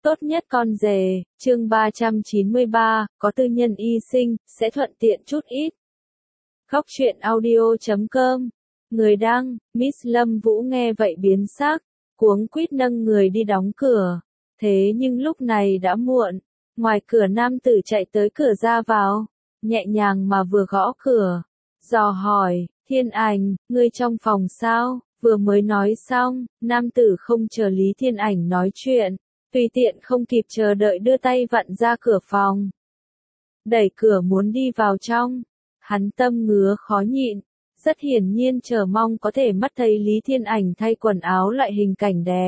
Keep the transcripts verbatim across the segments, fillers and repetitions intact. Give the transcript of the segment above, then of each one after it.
Tốt nhất con rể, chương ba trăm chín mươi ba, có tư nhân y sinh, sẽ thuận tiện chút ít. Góc truyện audio chấm com. Người đăng, Miss Lâm Vũ nghe vậy biến sắc, cuống quýt nâng người đi đóng cửa. Thế nhưng lúc này đã muộn, ngoài cửa nam tử chạy tới cửa ra vào, nhẹ nhàng mà vừa gõ cửa, dò hỏi, Thiên Ảnh, ngươi trong phòng sao? Vừa mới nói xong, nam tử không chờ Lý Thiên Ảnh nói chuyện, tùy tiện không kịp chờ đợi đưa tay vặn ra cửa phòng. Đẩy cửa muốn đi vào trong, hắn tâm ngứa khó nhịn, rất hiển nhiên chờ mong có thể mắt thấy Lý Thiên Ảnh thay quần áo loại hình cảnh đẹp.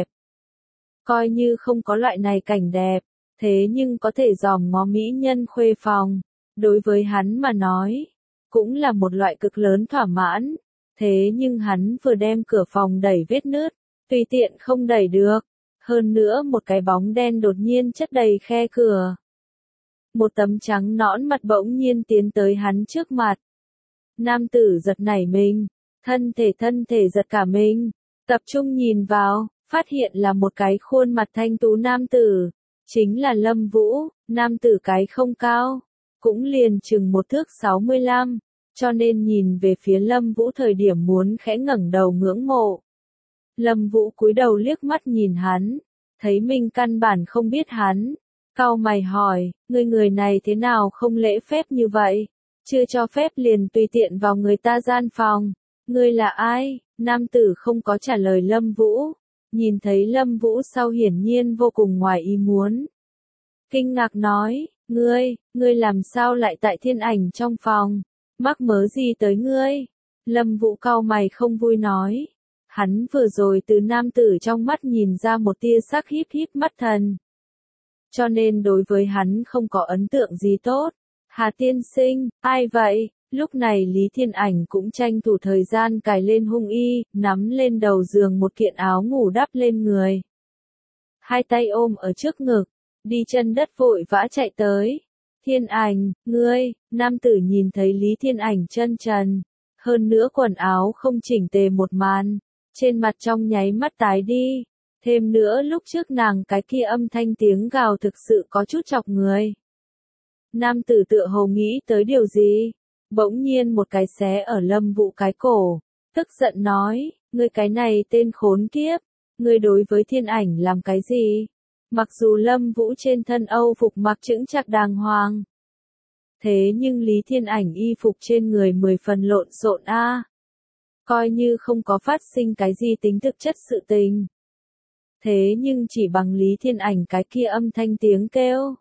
Coi như không có loại này cảnh đẹp, thế nhưng có thể dòm ngó mỹ nhân khuê phòng, đối với hắn mà nói, cũng là một loại cực lớn thỏa mãn. Thế nhưng hắn vừa đem cửa phòng đẩy vết nứt, tùy tiện không đẩy được. Hơn nữa một cái bóng đen đột nhiên chất đầy khe cửa. Một tấm trắng nõn mặt bỗng nhiên tiến tới hắn trước mặt. Nam tử giật nảy mình, thân thể thân thể giật cả mình, tập trung nhìn vào, phát hiện là một cái khuôn mặt thanh tú nam tử, chính là Lâm Vũ. Nam tử cái không cao, cũng liền chừng một thước sáu mươi lăm, cho nên nhìn về phía Lâm Vũ thời điểm muốn khẽ ngẩng đầu ngưỡng mộ. Lâm Vũ cúi đầu liếc mắt nhìn hắn, thấy mình căn bản không biết hắn, cau mày hỏi, ngươi người này thế nào không lễ phép như vậy, chưa cho phép liền tùy tiện vào người ta gian phòng, ngươi là ai? Nam tử không có trả lời Lâm Vũ, nhìn thấy Lâm Vũ sau hiển nhiên vô cùng ngoài ý muốn. Kinh ngạc nói, ngươi, ngươi làm sao lại tại Thiên Ảnh trong phòng, mắc mớ gì tới ngươi? Lâm Vũ cau mày không vui nói. Hắn vừa rồi từ nam tử trong mắt nhìn ra một tia sắc híp híp mắt thần. Cho nên đối với hắn không có ấn tượng gì tốt. Hà tiên sinh, ai vậy? Lúc này Lý Thiên Ảnh cũng tranh thủ thời gian cài lên hung y, nắm lên đầu giường một kiện áo ngủ đắp lên người. Hai tay ôm ở trước ngực, đi chân đất vội vã chạy tới. Thiên Ảnh, ngươi, nam tử nhìn thấy Lý Thiên Ảnh chân trần, hơn nữa quần áo không chỉnh tề một màn. Trên mặt trong nháy mắt tái đi, thêm nữa lúc trước nàng cái kia âm thanh tiếng gào thực sự có chút chọc người. Nam tử tựa hồ nghĩ tới điều gì, bỗng nhiên một cái xé ở Lâm Vũ cái cổ, tức giận nói, ngươi cái này tên khốn kiếp, ngươi đối với Thiên Ảnh làm cái gì? Mặc dù Lâm Vũ trên thân Âu phục mặc chững chạc đàng hoàng, thế nhưng Lý Thiên Ảnh y phục trên người mười phần lộn xộn a. Coi như không có phát sinh cái gì tính thực chất sự tình. Thế nhưng chỉ bằng Lý Thiên Ảnh cái kia âm thanh tiếng kêu.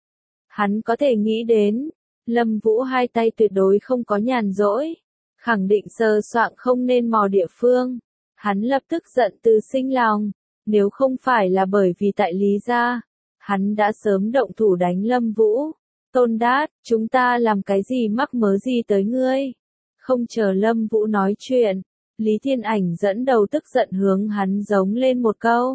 Hắn có thể nghĩ đến, Lâm Vũ hai tay tuyệt đối không có nhàn rỗi, khẳng định sờ soạng không nên mò địa phương. Hắn lập tức giận từ sinh lòng, nếu không phải là bởi vì tại Lý gia, hắn đã sớm động thủ đánh Lâm Vũ. Tôn Đát, chúng ta làm cái gì mắc mớ gì tới ngươi? Không chờ Lâm Vũ nói chuyện, Lý Thiên Ảnh dẫn đầu tức giận hướng hắn giống lên một câu.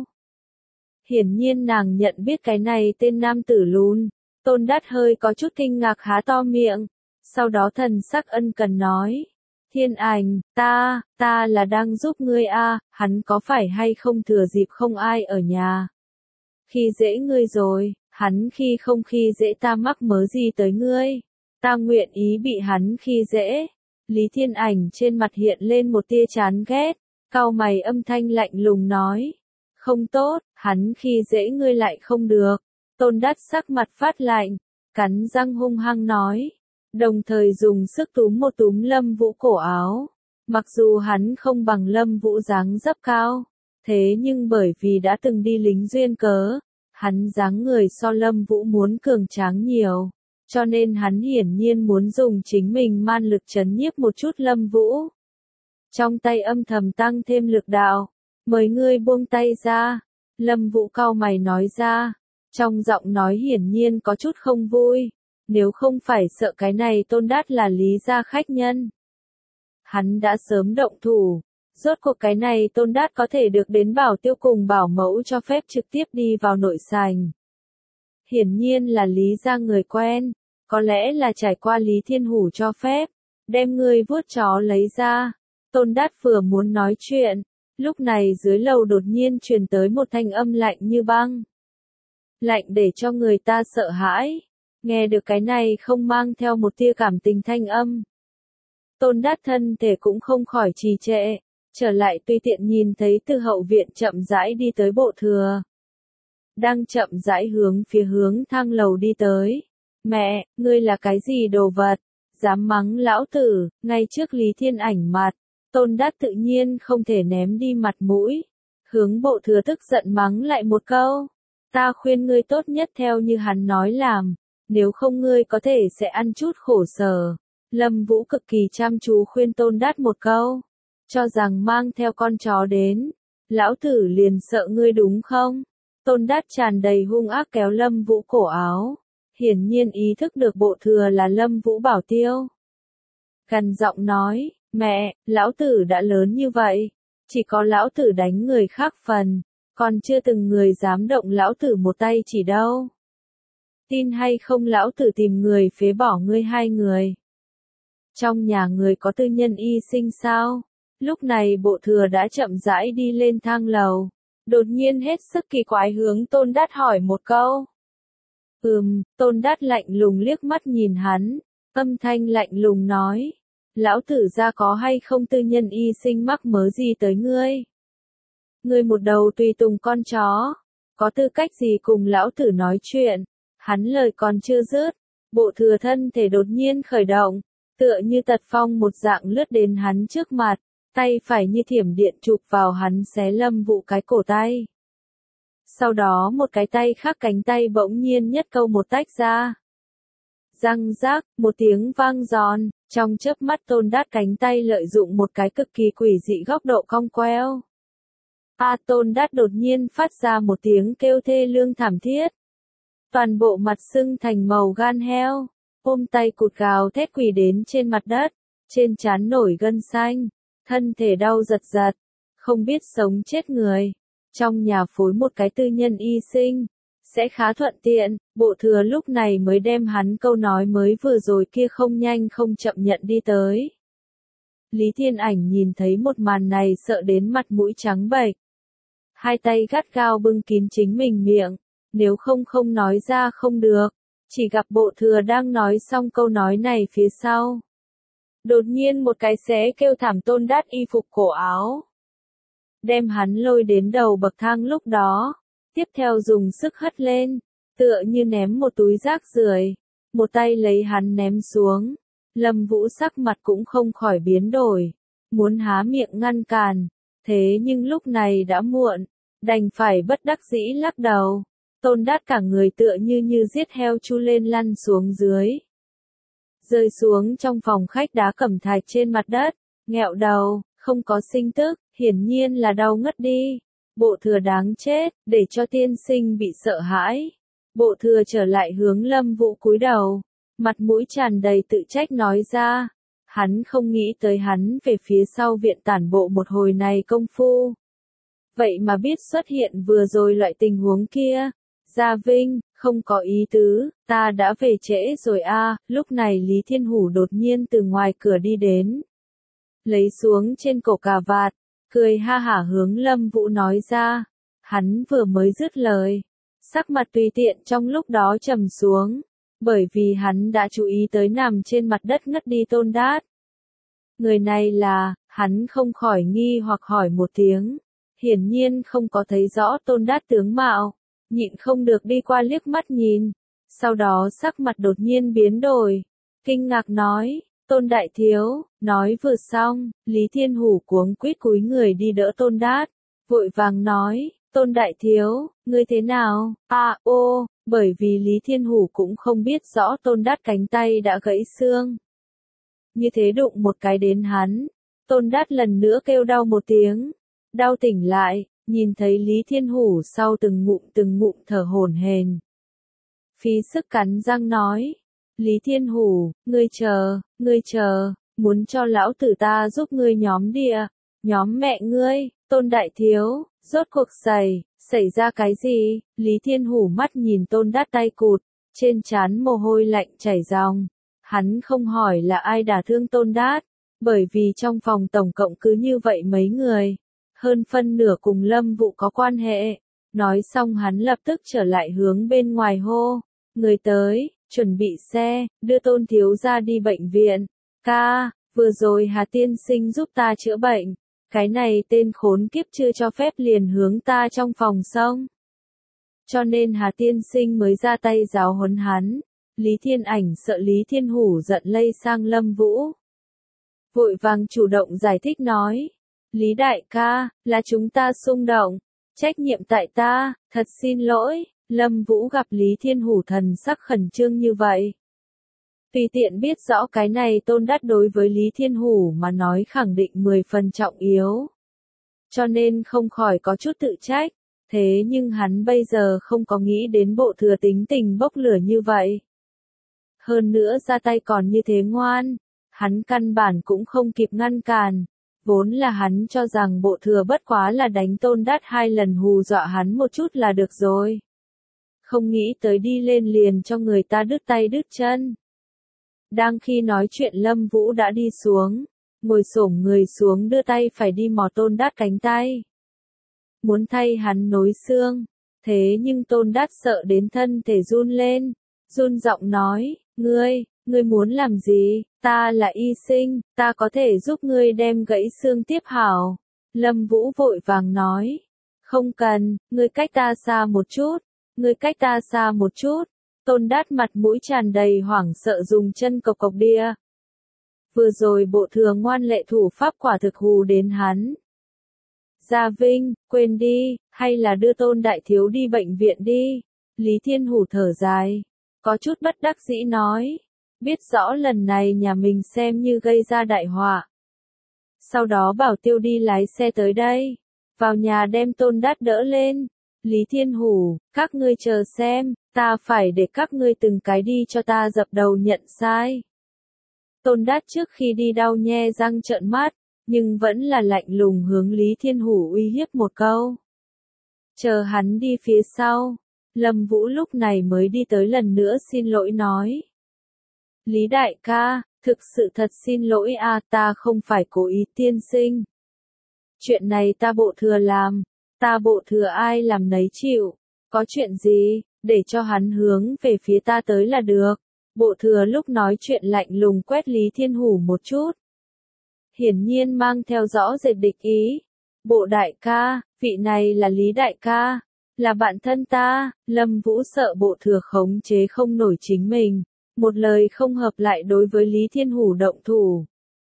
Hiển nhiên nàng nhận biết cái này tên nam tử lùn, Tôn Đát hơi có chút kinh ngạc há to miệng, sau đó thần sắc ân cần nói. Thiên Ảnh, ta, ta là đang giúp ngươi a, hắn có phải hay không thừa dịp không ai ở nhà? Khi dễ ngươi rồi, hắn khi không khi dễ ta mắc mớ gì tới ngươi? Ta nguyện ý bị hắn khi dễ. Lý Thiên Ảnh trên mặt hiện lên một tia chán ghét, cau mày âm thanh lạnh lùng nói. Không tốt, hắn khi dễ ngươi lại không được. Tôn Đát sắc mặt phát lạnh, cắn răng hung hăng nói. Đồng thời dùng sức túm một túm Lâm Vũ cổ áo. Mặc dù hắn không bằng Lâm Vũ dáng dấp cao, thế nhưng bởi vì đã từng đi lính duyên cớ, hắn dáng người so Lâm Vũ muốn cường tráng nhiều. Cho nên hắn hiển nhiên muốn dùng chính mình man lực trấn nhiếp một chút Lâm Vũ. Trong tay âm thầm tăng thêm lực đạo. Mời ngươi buông tay ra. Lâm Vũ cau mày nói ra. Trong giọng nói hiển nhiên có chút không vui. Nếu không phải sợ cái này Tôn Đát là Lý gia khách nhân, hắn đã sớm động thủ. Rốt cuộc cái này Tôn Đát có thể được đến Bảo Tiêu cùng Bảo Mẫu cho phép trực tiếp đi vào nội sảnh. Hiển nhiên là Lý gia người quen, có lẽ là trải qua Lý Thiên Hủ cho phép, đem người vuốt chó lấy ra. Tôn Đát vừa muốn nói chuyện, lúc này dưới lầu đột nhiên truyền tới một thanh âm lạnh như băng. lạnh để cho người ta sợ hãi. Nghe được cái này không mang theo một tia cảm tình thanh âm. Tôn Đát thân thể cũng không khỏi trì trệ, trở lại tùy tiện nhìn thấy từ hậu viện chậm rãi đi tới Bộ Thừa. Đang chậm rãi hướng phía hướng thang lầu đi tới. Mẹ, ngươi là cái gì đồ vật? Dám mắng lão tử, ngay trước Lý Thiên Ảnh mặt. Tôn Đát tự nhiên không thể ném đi mặt mũi. Hướng Bộ Thừa tức giận mắng lại một câu. Ta khuyên ngươi tốt nhất theo như hắn nói làm. Nếu không ngươi có thể sẽ ăn chút khổ sở. Lâm Vũ cực kỳ chăm chú khuyên Tôn Đát một câu. Cho rằng mang theo con chó đến. Lão tử liền sợ ngươi đúng không? Tôn Đát tràn đầy hung ác kéo Lâm Vũ cổ áo. Hiển nhiên ý thức được Bộ Thừa là Lâm Vũ bảo tiêu. Gần giọng nói, mẹ, lão tử đã lớn như vậy. Chỉ có lão tử đánh người khác phần. Còn chưa từng người dám động lão tử một tay chỉ đâu. Tin hay không lão tử tìm người phế bỏ ngươi hai người. Trong nhà người có tư nhân y sinh sao? Lúc này Bộ Thừa đã chậm rãi đi lên thang lầu. Đột nhiên hết sức kỳ quái hướng Tôn Đát hỏi một câu. Ừm, Tôn Đát lạnh lùng liếc mắt nhìn hắn. Âm thanh lạnh lùng nói. Lão tử ra có hay không tư nhân y sinh mắc mớ gì tới ngươi? Ngươi một đầu tùy tùng con chó. Có tư cách gì cùng lão tử nói chuyện? Hắn lời còn chưa dứt. Bộ Thừa thân thể đột nhiên khởi động. Tựa như tật phong một dạng lướt đến hắn trước mặt. Tay phải như thiểm điện chụp vào hắn xé Lâm Vũ cái cổ tay. Sau đó một cái tay khác cánh tay bỗng nhiên nhất câu một tách ra. Răng rác, một tiếng vang giòn, trong chớp mắt Tôn Đát cánh tay lợi dụng một cái cực kỳ quỷ dị góc độ cong queo. A Tôn Đát đột nhiên phát ra một tiếng kêu thê lương thảm thiết. Toàn bộ mặt sưng thành màu gan heo, ôm tay cụt gào thét quỳ đến trên mặt đất, trên trán nổi gân xanh, thân thể đau giật giật, không biết sống chết người. Trong nhà phối một cái tư nhân y sinh, sẽ khá thuận tiện. Bộ Thừa lúc này mới đem hắn câu nói mới vừa rồi kia không nhanh không chậm nhận đi tới. Lý Thiên Ảnh nhìn thấy một màn này sợ đến mặt mũi trắng bệch. Hai tay gắt gao bưng kín chính mình miệng, nếu không không nói ra không được. Chỉ gặp Bộ Thừa đang nói xong câu nói này phía sau. Đột nhiên một cái xé kêu thảm Tôn Đát y phục cổ áo. Đem hắn lôi đến đầu bậc thang lúc đó. Tiếp theo dùng sức hất lên, tựa như ném một túi rác rưởi, một tay lấy hắn ném xuống. Lâm Vũ sắc mặt cũng không khỏi biến đổi, muốn há miệng ngăn cản, thế nhưng lúc này đã muộn, đành phải bất đắc dĩ lắc đầu. Tôn Đát cả người tựa như như giết heo chu lên lăn xuống dưới. Rơi xuống trong phòng khách đá cẩm thạch trên mặt đất, nghẹo đầu, không có sinh tức, hiển nhiên là đau ngất đi. Bộ Thừa đáng chết, để cho tiên sinh bị sợ hãi. Bộ Thừa trở lại hướng Lâm Vũ cúi đầu, mặt mũi tràn đầy tự trách nói ra. Hắn không nghĩ tới hắn về phía sau viện tản bộ một hồi này công phu. Vậy mà biết xuất hiện vừa rồi loại tình huống kia. Gia Vinh, không có ý tứ, ta đã về trễ rồi a. À. Lúc này Lý Thiên Hủ đột nhiên từ ngoài cửa đi đến. Lấy xuống trên cổ cà vạt, cười ha hả hướng Lâm Vũ nói ra. Hắn vừa mới dứt lời, sắc mặt tùy tiện trong lúc đó trầm xuống, bởi vì hắn đã chú ý tới nằm trên mặt đất ngất đi Tôn Đát. Người này là, hắn không khỏi nghi hoặc hỏi một tiếng, hiển nhiên không có thấy rõ Tôn Đát tướng mạo, nhịn không được đi qua liếc mắt nhìn, sau đó sắc mặt đột nhiên biến đổi, kinh ngạc nói. Tôn đại thiếu, nói vừa xong, Lý Thiên Hủ cuống quýt cúi người đi đỡ Tôn Đát, vội vàng nói, Tôn đại thiếu, ngươi thế nào? À, ô, bởi vì Lý Thiên Hủ cũng không biết rõ Tôn Đát cánh tay đã gãy xương. Như thế đụng một cái đến hắn, Tôn Đát lần nữa kêu đau một tiếng, đau tỉnh lại, nhìn thấy Lý Thiên Hủ sau từng ngụm từng ngụm thở hổn hển. Phí sức cắn răng nói. Lý Thiên Hủ, ngươi chờ, ngươi chờ, muốn cho lão tử ta giúp ngươi nhóm địa, nhóm mẹ ngươi, Tôn đại thiếu, rốt cuộc xảy, xảy ra cái gì? Lý Thiên Hủ mắt nhìn Tôn Đát tay cụt, trên trán mồ hôi lạnh chảy ròng. Hắn không hỏi là ai đả thương Tôn Đát, bởi vì trong phòng tổng cộng cứ như vậy mấy người, hơn phân nửa cùng Lâm Vũ có quan hệ, Nói xong hắn lập tức trở lại hướng bên ngoài hô. Người tới, chuẩn bị xe, đưa Tôn thiếu gia đi bệnh viện. Ca, vừa rồi Hà tiên sinh giúp ta chữa bệnh. Cái này tên khốn kiếp chưa cho phép liền hướng ta trong phòng xông. Cho nên Hà tiên sinh mới ra tay giáo huấn hắn. Lý Thiên Ảnh sợ Lý Thiên Hủ giận lây sang Lâm Vũ. Vội vàng chủ động giải thích nói. Lý đại ca, là chúng ta xung động. Trách nhiệm tại ta, thật xin lỗi. Lâm Vũ gặp Lý Thiên Hủ thần sắc khẩn trương như vậy. Tùy tiện biết rõ cái này Tôn Đát đối với Lý Thiên Hủ mà nói khẳng định mười phần trọng yếu. Cho nên không khỏi có chút tự trách. Thế nhưng hắn bây giờ không có nghĩ đến bộ thừa tính tình bốc lửa như vậy. Hơn nữa ra tay còn như thế ngoan. Hắn căn bản cũng không kịp ngăn cản. Vốn là hắn cho rằng bộ thừa bất quá là đánh Tôn Đát hai lần hù dọa hắn một chút là được rồi. Không nghĩ tới đi lên liền cho người ta đứt tay đứt chân. Đang khi nói chuyện Lâm Vũ đã đi xuống, ngồi xổm người xuống đưa tay phải đi mò Tôn Đát cánh tay. Muốn thay hắn nối xương, thế nhưng Tôn Đát sợ đến thân thể run lên, run giọng nói, ngươi, ngươi muốn làm gì, ta là y sinh, ta có thể giúp ngươi đem gãy xương tiếp hảo. Lâm Vũ vội vàng nói, không cần, ngươi cách ta xa một chút, ngươi cách ta xa một chút. Tôn Đát mặt mũi tràn đầy hoảng sợ dùng chân cộc cộc đĩa. Vừa rồi bộ thừa ngoan lệ thủ pháp quả thực hù đến hắn. Gia Vinh, quên đi, hay là đưa Tôn đại thiếu đi bệnh viện đi. Lý Thiên Hủ thở dài, có chút bất đắc dĩ nói, biết rõ lần này nhà mình xem như gây ra đại họa. Sau đó bảo Tiêu đi lái xe tới đây, vào nhà đem Tôn Đát đỡ lên. Lý Thiên Hủ, các ngươi chờ xem, ta phải để các ngươi từng cái đi cho ta dập đầu nhận sai. Tôn Đát trước khi đi đau nhe răng trợn mắt, nhưng vẫn là lạnh lùng hướng Lý Thiên Hủ uy hiếp một câu. Chờ hắn đi phía sau, Lâm Vũ lúc này mới đi tới lần nữa xin lỗi nói. Lý đại ca, thực sự thật xin lỗi a, ta không phải cố ý tiên sinh. Chuyện này ta bộ thừa làm, ta bộ thừa ai làm nấy chịu, có chuyện gì, để cho hắn hướng về phía ta tới là được. Bộ thừa lúc nói chuyện lạnh lùng quét Lý Thiên Hủ một chút. Hiển nhiên mang theo rõ rệt địch ý. Bộ đại ca, vị này là Lý đại ca, là bạn thân ta. Lâm Vũ sợ bộ thừa khống chế không nổi chính mình, một lời không hợp lại đối với Lý Thiên Hủ động thủ.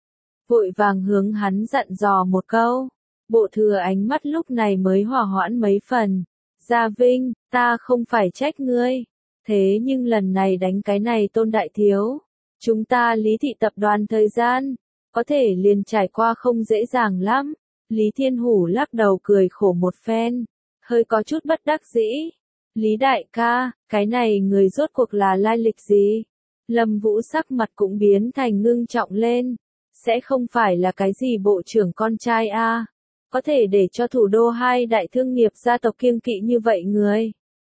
Vội vàng hướng hắn dặn dò một câu. Bộ thừa ánh mắt lúc này mới hòa hoãn mấy phần. Gia Vinh, ta không phải trách ngươi. Thế nhưng lần này đánh cái này Tôn đại thiếu. Chúng ta Lý thị tập đoàn thời gian, có thể liền trải qua không dễ dàng lắm. Lý Thiên Hủ lắc đầu cười khổ một phen, hơi có chút bất đắc dĩ. Lý đại ca, cái này người rốt cuộc là lai lịch gì? Lâm Vũ sắc mặt cũng biến thành ngưng trọng lên. Sẽ không phải là cái gì bộ trưởng con trai a? À? Có thể để cho thủ đô hai đại thương nghiệp gia tộc kiêng kỵ như vậy người.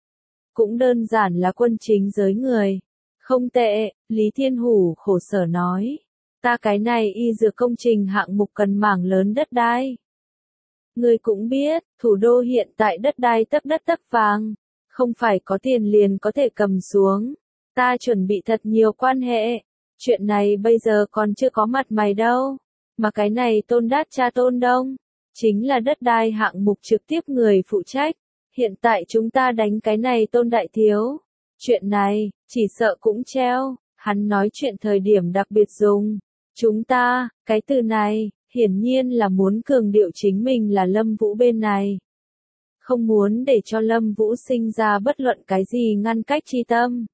Cũng đơn giản là quân chính giới người. Không tệ, Lý Thiên Hủ khổ sở nói. Ta cái này y dược công trình hạng mục cần mảng lớn đất đai. Người cũng biết, thủ đô hiện tại đất đai tấp đất tấp vàng. Không phải có tiền liền có thể cầm xuống. Ta chuẩn bị thật nhiều quan hệ. Chuyện này bây giờ còn chưa có mặt mày đâu. Mà cái này Tôn Đát cha Tôn Đông, chính là đất đai hạng mục trực tiếp người phụ trách. Hiện tại chúng ta đánh cái này Tôn đại thiếu. Chuyện này, chỉ sợ cũng treo. Hắn nói chuyện thời điểm đặc biệt dùng. Chúng ta, cái từ này, hiển nhiên là muốn cường điệu chính mình là Lâm Vũ bên này. Không muốn để cho Lâm Vũ sinh ra bất luận cái gì ngăn cách chi tâm.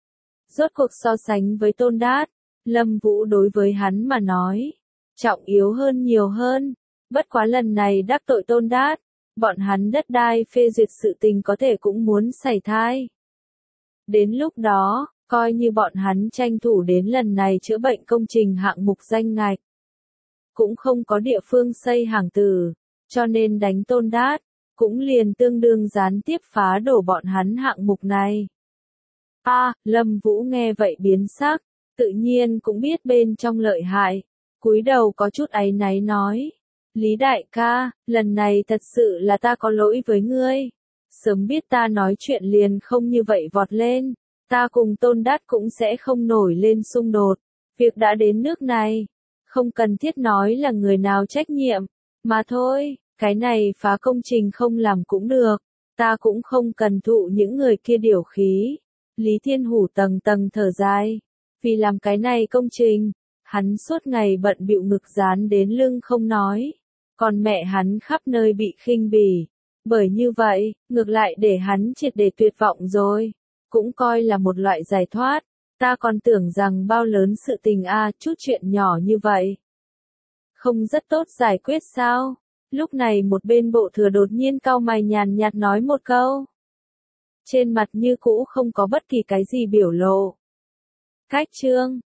Rốt cuộc so sánh với Tôn Đát, Lâm Vũ đối với hắn mà nói, trọng yếu hơn nhiều hơn. Bất quá lần này đắc tội Tôn Đát, bọn hắn đất đai phê duyệt sự tình có thể cũng muốn xảy thai. Đến lúc đó, coi như bọn hắn tranh thủ đến lần này chữa bệnh công trình hạng mục danh ngạch. Cũng không có địa phương xây hàng tử, cho nên đánh Tôn Đát, cũng liền tương đương gián tiếp phá đổ bọn hắn hạng mục này. A, à, Lâm Vũ nghe vậy biến sắc, tự nhiên cũng biết bên trong lợi hại, cúi đầu có chút áy náy nói. Lý đại ca, lần này thật sự là ta có lỗi với ngươi. Sớm biết ta nói chuyện liền không như vậy vọt lên, ta cùng Tôn Đát cũng sẽ không nổi lên xung đột. Việc đã đến nước này, không cần thiết nói là người nào trách nhiệm, mà thôi, cái này phá công trình không làm cũng được, ta cũng không cần thụ những người kia điều khí. Lý Thiên Hủ tầng tầng thở dài, vì làm cái này công trình, hắn suốt ngày bận bịu ngực dán đến lưng không nói, còn mẹ hắn khắp nơi bị khinh bỉ. Bởi như vậy, ngược lại để hắn triệt để tuyệt vọng rồi, cũng coi là một loại giải thoát. Ta còn tưởng rằng bao lớn sự tình a, à, chút chuyện nhỏ như vậy. Không rất tốt giải quyết sao? Lúc này một bên bộ thừa đột nhiên cau mày nhàn nhạt nói một câu. Trên mặt như cũ không có bất kỳ cái gì biểu lộ. Cách chương